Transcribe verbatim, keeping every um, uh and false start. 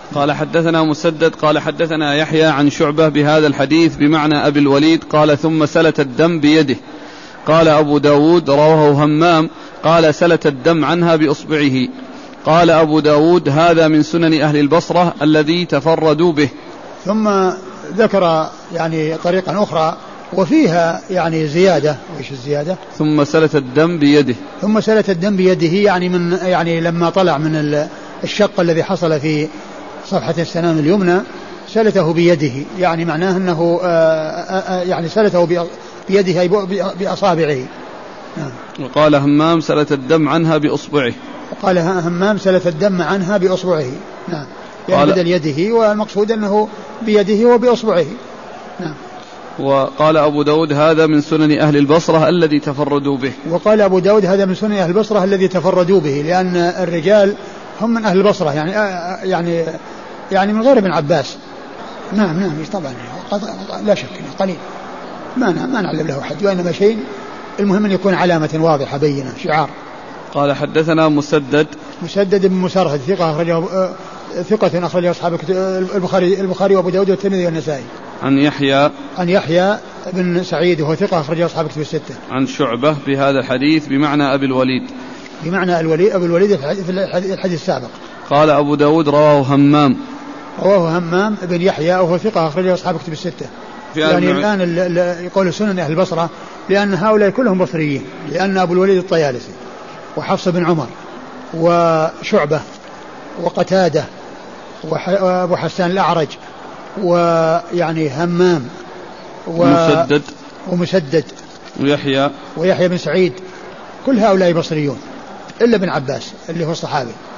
قال حدثنا مسدد قال حدثنا يحيى عن شعبة بهذا الحديث بمعنى أبي الوليد قال ثم سلت الدم بيده. قال أبو داود رواه همام قال سلت الدم عنها بإصبعه. قال أبو داود هذا من سنن أهل البصرة الذي تفردوا به. ثم ذكر يعني طريقا أخرى وفيها يعني زيادة. وإيش الزيادة؟ ثم سلت الدم بيده. ثم سلت الدم بيده يعني من يعني لما طلع من الشق الذي حصل في صفحة السنام اليمنى سلته بيده، يعني معناه أنه يعني سلته بيده أي بأصابعه. وقال همام سلت الدم عنها بأصبعه. وقال همام سلت الدم عنها بأصبعه. نعم، يعني بدل يده، والمقصود أنه بيده وبأصبعه. نعم. وقال أبو داود هذا من سنن أهل البصرة الذي تفردوا به. وقال أبو داود هذا من سنن أهل البصرة الذي تفردوا به، لأن الرجال هم من أهل البصرة يعني يعني يعني من غير ابن عباس. نعم نعم طبعا لا شك قليل ما ما نعلم له حد، وإنما شيء المهم أن يكون علامة واضحة بينة شعار. قال حدثنا مسدد مسدد بن مسرهد ثقة أخرجه ثقة أخرجه أصحاب البخاري البخاري وأبو داود والترمذي والنسائي. عن يحيى عن يحيى بن سعيد وهو ثقة أخرجه أصحاب الكتب الستة. عن شعبة بهذا الحديث بمعنى أبي الوليد. بمعنى الوليد أبو الوليد في الحديث السابق. قال أبو داود رواه همام. رواه همام بن يحيى وهو ثقة أخرجه أصحاب الكتب الستة. يعني الآن يقول سنن أهل البصرة لأن هؤلاء كلهم بصريين، لأن أبو الوليد الطيالسي وحفص بن عمر وشعبة وقتادة وأبو حسان الأعرج ويعني همام ومسدد ومسدد ويحيى ويحيى بن سعيد كل هؤلاء بصريون إلا ابن عباس اللي هو الصحابي.